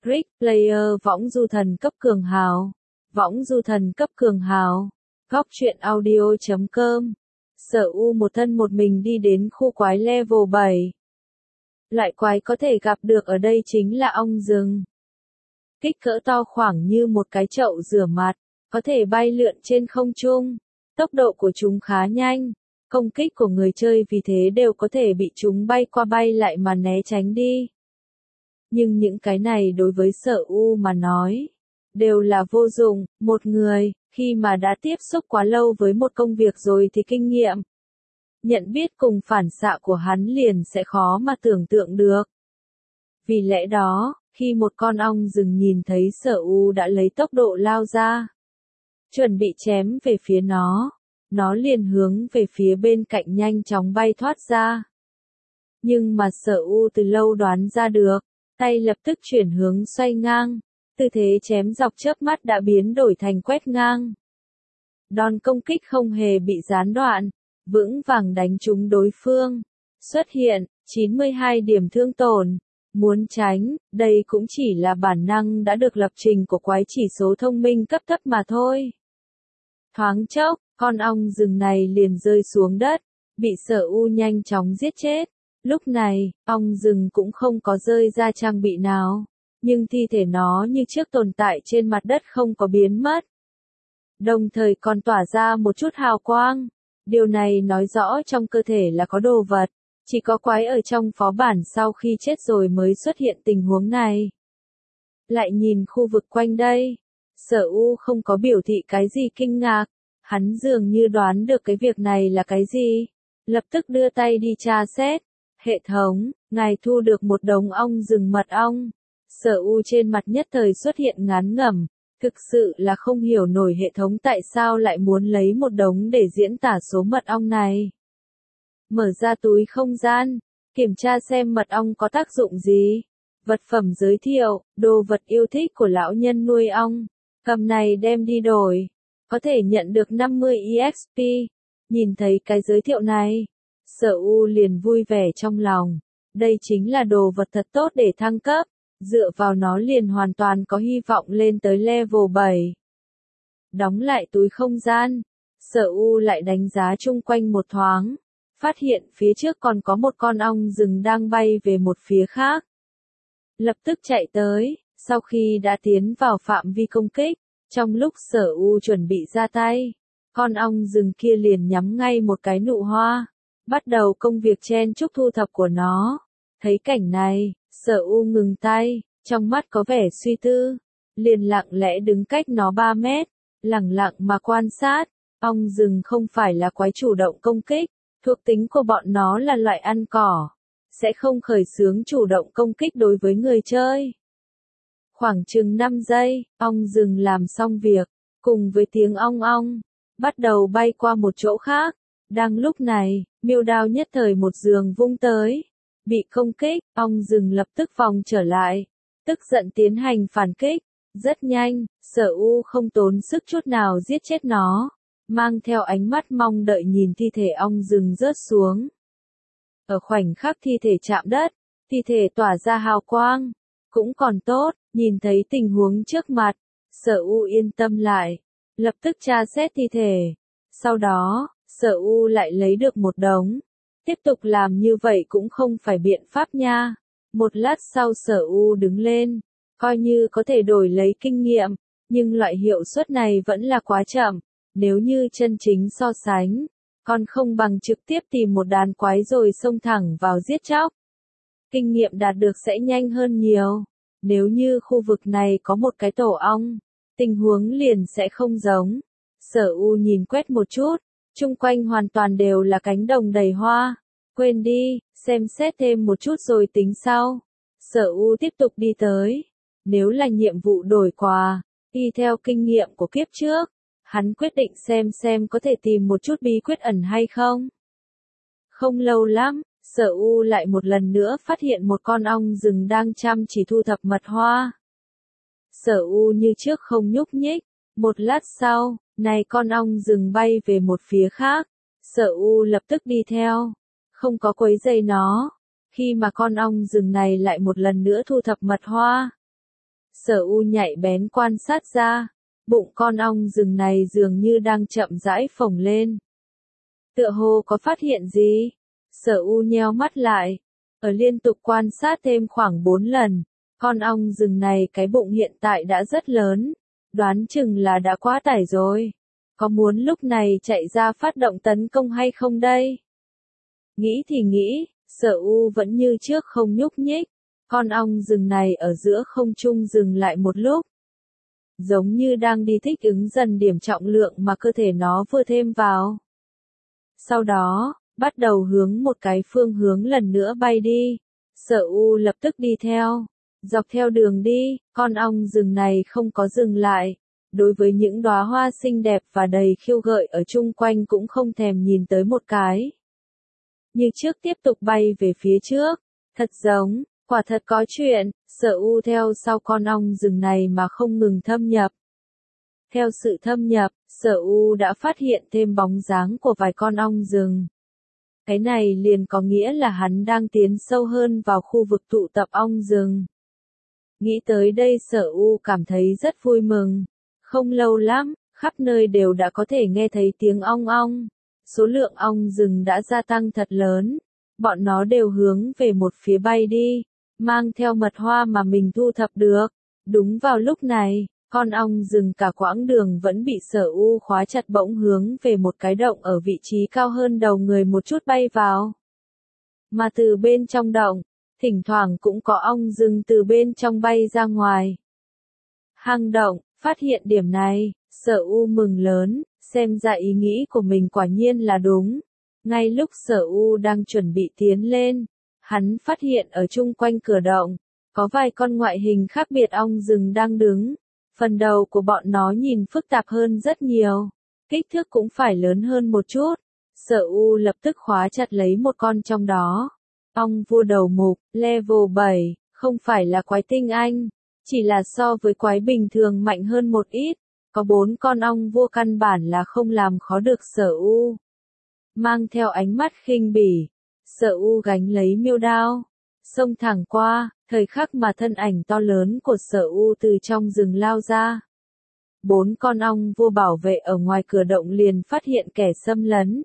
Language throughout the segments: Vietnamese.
Rick Player võng du thần cấp cường hào. Võng du thần cấp cường hào. Góc truyện audio.com. Sở U một thân một mình đi đến khu quái level 7. Loại quái có thể gặp được ở đây chính là ong rừng. Kích cỡ to khoảng như một cái chậu rửa mặt, có thể bay lượn trên không trung. Tốc độ của chúng khá nhanh, công kích của người chơi vì thế đều có thể bị chúng bay qua bay lại mà né tránh đi. Nhưng những cái này đối với Sở U mà nói, đều là vô dụng. Một người, khi mà đã tiếp xúc quá lâu với một công việc rồi thì kinh nghiệm, nhận biết cùng phản xạ của hắn liền sẽ khó mà tưởng tượng được. Vì lẽ đó, khi một con ong rừng nhìn thấy Sở U đã lấy tốc độ lao ra, chuẩn bị chém về phía nó liền hướng về phía bên cạnh nhanh chóng bay thoát ra. Nhưng mà Sở U từ lâu đoán ra được, tay lập tức chuyển hướng xoay ngang, tư thế chém dọc chớp mắt đã biến đổi thành quét ngang. Đòn công kích không hề bị gián đoạn, vững vàng đánh trúng đối phương. Xuất hiện, 92 điểm thương tổn. Muốn tránh, đây cũng chỉ là bản năng đã được lập trình của quái chỉ số thông minh cấp thấp mà thôi. Thoáng chốc, con ong rừng này liền rơi xuống đất, bị Sở U nhanh chóng giết chết. Lúc này, ong rừng cũng không có rơi ra trang bị nào, nhưng thi thể nó như trước tồn tại trên mặt đất không có biến mất. Đồng thời còn tỏa ra một chút hào quang. Điều này nói rõ trong cơ thể là có đồ vật, chỉ có quái ở trong phó bản sau khi chết rồi mới xuất hiện tình huống này. Lại nhìn khu vực quanh đây, Sở U không có biểu thị cái gì kinh ngạc, hắn dường như đoán được cái việc này là cái gì, lập tức đưa tay đi tra xét. Hệ thống, ngài thu được một đống ong rừng mật ong. Sở U trên mặt nhất thời xuất hiện ngán ngẩm, thực sự là không hiểu nổi hệ thống tại sao lại muốn lấy một đống để diễn tả số mật ong này. Mở ra túi không gian, kiểm tra xem mật ong có tác dụng gì. Vật phẩm giới thiệu, đồ vật yêu thích của lão nhân nuôi ong. Cầm này đem đi đổi, có thể nhận được 50 EXP. Nhìn thấy cái giới thiệu này, Sở U liền vui vẻ trong lòng. Đây chính là đồ vật thật tốt để thăng cấp, dựa vào nó liền hoàn toàn có hy vọng lên tới level 7. Đóng lại túi không gian, Sở U lại đánh giá chung quanh một thoáng, phát hiện phía trước còn có một con ong rừng đang bay về một phía khác. Lập tức chạy tới, sau khi đã tiến vào phạm vi công kích, trong lúc Sở U chuẩn bị ra tay, con ong rừng kia liền nhắm ngay một cái nụ hoa, bắt đầu công việc chen chúc thu thập của nó. Thấy cảnh này, Sở U ngừng tay, trong mắt có vẻ suy tư, liền lặng lẽ đứng cách nó 3 mét, lặng lặng mà quan sát. Ong rừng không phải là quái chủ động công kích, thuộc tính của bọn nó là loại ăn cỏ, sẽ không khởi xướng chủ động công kích đối với người chơi. Khoảng chừng 5 giây, ong rừng làm xong việc, cùng với tiếng ong ong, bắt đầu bay qua một chỗ khác. Đang lúc này, miêu đao nhất thời một giường vung tới. Bị công kích, ong rừng lập tức vòng trở lại, tức giận tiến hành phản kích. Rất nhanh, Sở U không tốn sức chút nào giết chết nó, mang theo ánh mắt mong đợi nhìn thi thể ong rừng rớt xuống. Ở khoảnh khắc thi thể chạm đất, thi thể tỏa ra hào quang, cũng còn tốt. Nhìn thấy tình huống trước mặt, Sở U yên tâm lại, lập tức tra xét thi thể. Sau đó, Sở U lại lấy được một đống. Tiếp tục làm như vậy cũng không phải biện pháp nha. Một lát sau Sở U đứng lên, coi như có thể đổi lấy kinh nghiệm, nhưng loại hiệu suất này vẫn là quá chậm. Nếu như chân chính so sánh, còn không bằng trực tiếp tìm một đàn quái rồi xông thẳng vào giết chóc. Kinh nghiệm đạt được sẽ nhanh hơn nhiều. Nếu như khu vực này có một cái tổ ong, tình huống liền sẽ không giống. Sở U nhìn quét một chút, chung quanh hoàn toàn đều là cánh đồng đầy hoa. Quên đi, xem xét thêm một chút rồi tính sau. Sở U tiếp tục đi tới. Nếu là nhiệm vụ đổi quà, y theo kinh nghiệm của kiếp trước, hắn quyết định xem có thể tìm một chút bí quyết ẩn hay không. Không lâu lắm, Sở U lại một lần nữa phát hiện một con ong rừng đang chăm chỉ thu thập mật hoa. Sở U như trước không nhúc nhích. Một lát sau, này con ong rừng bay về một phía khác. Sở U lập tức đi theo, không có quấy rầy nó. Khi mà con ong rừng này lại một lần nữa thu thập mật hoa, Sở U nhạy bén quan sát ra, bụng con ong rừng này dường như đang chậm rãi phồng lên. Tựa hồ có phát hiện gì? Sở U nheo mắt lại, ở liên tục quan sát thêm khoảng 4 lần, con ong rừng này cái bụng hiện tại đã rất lớn, đoán chừng là đã quá tải rồi. Có muốn lúc này chạy ra phát động tấn công hay không đây? Nghĩ thì nghĩ, Sở U vẫn như trước không nhúc nhích, con ong rừng này ở giữa không trung dừng lại một lúc. Giống như đang đi thích ứng dần điểm trọng lượng mà cơ thể nó vừa thêm vào. Sau đó, bắt đầu hướng một cái phương hướng lần nữa bay đi. Sở U lập tức đi theo. Dọc theo đường đi, con ong rừng này không có dừng lại. Đối với những đóa hoa xinh đẹp và đầy khiêu gợi ở chung quanh cũng không thèm nhìn tới một cái. Như trước tiếp tục bay về phía trước. Thật giống, quả thật có chuyện, Sở U theo sau con ong rừng này mà không ngừng thâm nhập. Theo sự thâm nhập, Sở U đã phát hiện thêm bóng dáng của vài con ong rừng. Cái này liền có nghĩa là hắn đang tiến sâu hơn vào khu vực tụ tập ong rừng. Nghĩ tới đây Sở U cảm thấy rất vui mừng. Không lâu lắm, khắp nơi đều đã có thể nghe thấy tiếng ong ong. Số lượng ong rừng đã gia tăng thật lớn. Bọn nó đều hướng về một phía bay đi, mang theo mật hoa mà mình thu thập được. Đúng vào lúc này, con ong rừng cả quãng đường vẫn bị Sở U khóa chặt bỗng hướng về một cái động ở vị trí cao hơn đầu người một chút bay vào. Mà từ bên trong động, thỉnh thoảng cũng có ong rừng từ bên trong bay ra ngoài. Hang động, phát hiện điểm này, Sở U mừng lớn, xem ra ý nghĩ của mình quả nhiên là đúng. Ngay lúc Sở U đang chuẩn bị tiến lên, hắn phát hiện ở chung quanh cửa động, có vài con ngoại hình khác biệt ong rừng đang đứng. Phần đầu của bọn nó nhìn phức tạp hơn rất nhiều, kích thước cũng phải lớn hơn một chút. Sở U lập tức khóa chặt lấy một con trong đó. Ong vua đầu mục, level 7, không phải là quái tinh anh, chỉ là so với quái bình thường mạnh hơn một ít. Có 4 con ong vua căn bản là không làm khó được Sở U. Mang theo ánh mắt khinh bỉ, Sở U gánh lấy miêu đao, xông thẳng qua, thời khắc mà thân ảnh to lớn của Sở U từ trong rừng lao ra. 4 con ong vua bảo vệ ở ngoài cửa động liền phát hiện kẻ xâm lấn.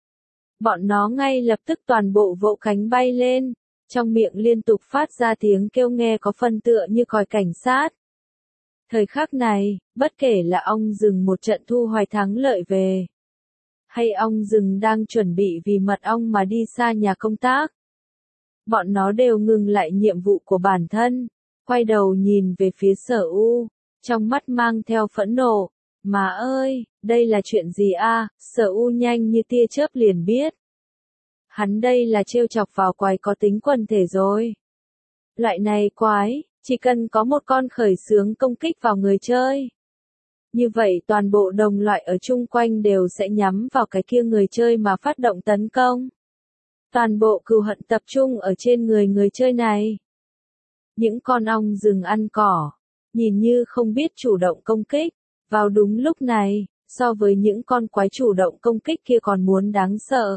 Bọn nó ngay lập tức toàn bộ vỗ cánh bay lên, trong miệng liên tục phát ra tiếng kêu nghe có phần tựa như còi cảnh sát. Thời khắc này, bất kể là ong rừng một trận thu hoạch thắng lợi về, hay ong rừng đang chuẩn bị vì mật ong mà đi xa nhà công tác, bọn nó đều ngừng lại nhiệm vụ của bản thân, quay đầu nhìn về phía Sở U, trong mắt mang theo phẫn nộ. Mà ơi, đây là chuyện gì a? Sở U nhanh như tia chớp liền biết. Hắn đây là trêu chọc vào quái có tính quần thể rồi. Loại này quái, chỉ cần có một con khởi xướng công kích vào người chơi. Như vậy toàn bộ đồng loại ở chung quanh đều sẽ nhắm vào cái kia người chơi mà phát động tấn công. Toàn bộ cừu hận tập trung ở trên người chơi này. Những con ong rừng ăn cỏ, nhìn như không biết chủ động công kích, vào đúng lúc này, so với những con quái chủ động công kích kia còn muốn đáng sợ.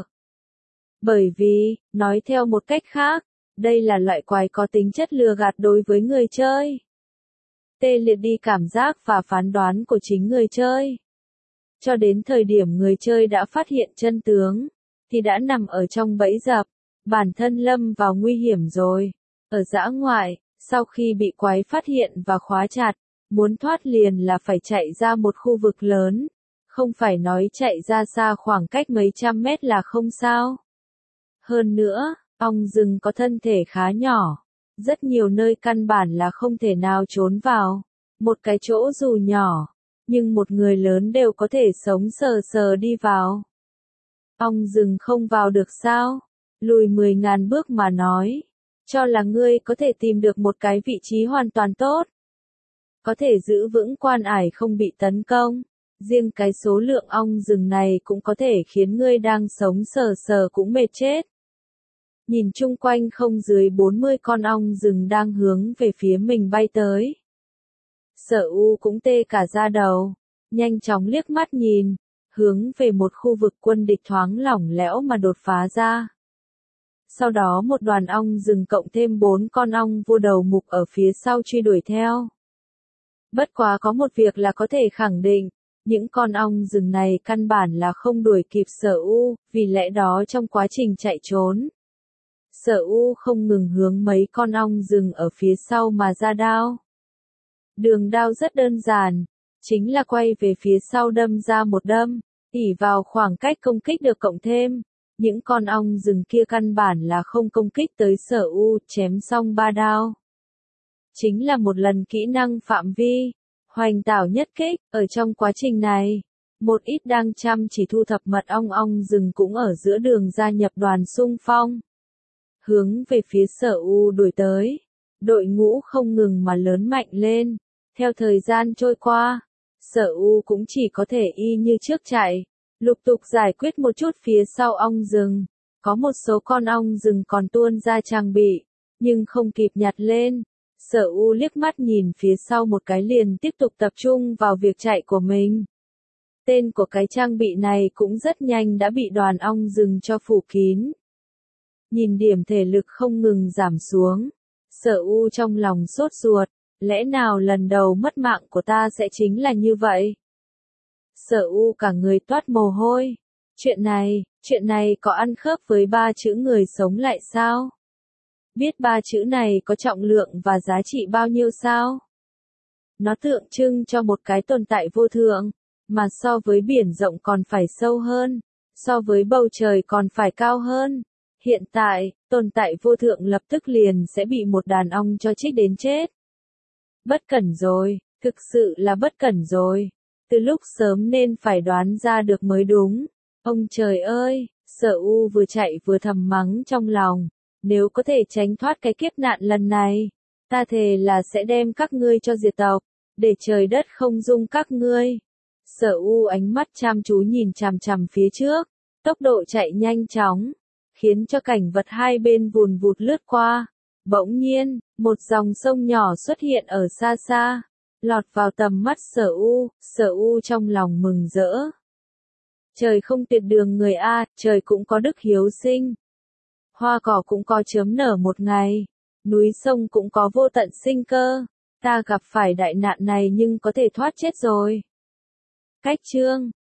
Bởi vì, nói theo một cách khác, đây là loại quái có tính chất lừa gạt đối với người chơi. Tê liệt đi cảm giác và phán đoán của chính người chơi. Cho đến thời điểm người chơi đã phát hiện chân tướng, thì đã nằm ở trong bẫy dập, bản thân lâm vào nguy hiểm rồi. Ở dã ngoại, sau khi bị quái phát hiện và khóa chặt, muốn thoát liền là phải chạy ra một khu vực lớn, không phải nói chạy ra xa khoảng cách mấy trăm mét là không sao. Hơn nữa, ong rừng có thân thể khá nhỏ, rất nhiều nơi căn bản là không thể nào trốn vào. Một cái chỗ dù nhỏ, nhưng một người lớn đều có thể sống sờ sờ đi vào. Ong rừng không vào được sao? Lùi 10.000 bước mà nói, cho là ngươi có thể tìm được một cái vị trí hoàn toàn tốt. Có thể giữ vững quan ải không bị tấn công. Riêng cái số lượng ong rừng này cũng có thể khiến ngươi đang sống sờ sờ cũng mệt chết. Nhìn chung quanh không dưới 40 con ong rừng đang hướng về phía mình bay tới. Sở U cũng tê cả da đầu, nhanh chóng liếc mắt nhìn, hướng về một khu vực quân địch thoáng lỏng lẽo mà đột phá ra. Sau đó một đoàn ong rừng cộng thêm 4 con ong vua đầu mục ở phía sau truy đuổi theo. Bất quá có một việc là có thể khẳng định, những con ong rừng này căn bản là không đuổi kịp Sở U, vì lẽ đó trong quá trình chạy trốn, Sở U không ngừng hướng mấy con ong rừng ở phía sau mà ra đao. Đường đao rất đơn giản, chính là quay về phía sau đâm ra một đâm, ỷ vào khoảng cách công kích được cộng thêm. Những con ong rừng kia căn bản là không công kích tới Sở U, chém xong 3 đao. Chính là một lần kỹ năng phạm vi, hoành tảo nhất kích, ở trong quá trình này, một ít đang chăm chỉ thu thập mật ong rừng cũng ở giữa đường gia nhập đoàn xung phong. Hướng về phía Sở U đuổi tới, đội ngũ không ngừng mà lớn mạnh lên, theo thời gian trôi qua, Sở U cũng chỉ có thể y như trước chạy, lục tục giải quyết một chút phía sau ong rừng, có một số con ong rừng còn tuôn ra trang bị, nhưng không kịp nhặt lên. Sở U liếc mắt nhìn phía sau một cái liền tiếp tục tập trung vào việc chạy của mình. Tên của cái trang bị này cũng rất nhanh đã bị đoàn ong rừng cho phủ kín. Nhìn điểm thể lực không ngừng giảm xuống, Sở U trong lòng sốt ruột, lẽ nào lần đầu mất mạng của ta sẽ chính là như vậy? Sở U cả người toát mồ hôi. Chuyện này có ăn khớp với 3 chữ người sống lại sao? Biết 3 chữ này có trọng lượng và giá trị bao nhiêu sao? Nó tượng trưng cho một cái tồn tại vô thượng, mà so với biển rộng còn phải sâu hơn, so với bầu trời còn phải cao hơn. Hiện tại, tồn tại vô thượng lập tức liền sẽ bị một đàn ong cho trích đến chết. Bất cẩn rồi, thực sự là bất cẩn rồi. Từ lúc sớm nên phải đoán ra được mới đúng. Ông trời ơi, Sở U vừa chạy vừa thầm mắng trong lòng. Nếu có thể tránh thoát cái kiếp nạn lần này, ta thề là sẽ đem các ngươi cho diệt tộc, để trời đất không dung các ngươi. Sở U ánh mắt chăm chú nhìn chằm chằm phía trước, tốc độ chạy nhanh chóng, khiến cho cảnh vật hai bên vùn vụt lướt qua. Bỗng nhiên, một dòng sông nhỏ xuất hiện ở xa xa, lọt vào tầm mắt Sở U trong lòng mừng rỡ. Trời không tuyệt đường người a, trời cũng có đức hiếu sinh. Hoa cỏ cũng có chớm nở một ngày, núi sông cũng có vô tận sinh cơ. Ta gặp phải đại nạn này nhưng có thể thoát chết rồi. Cách chương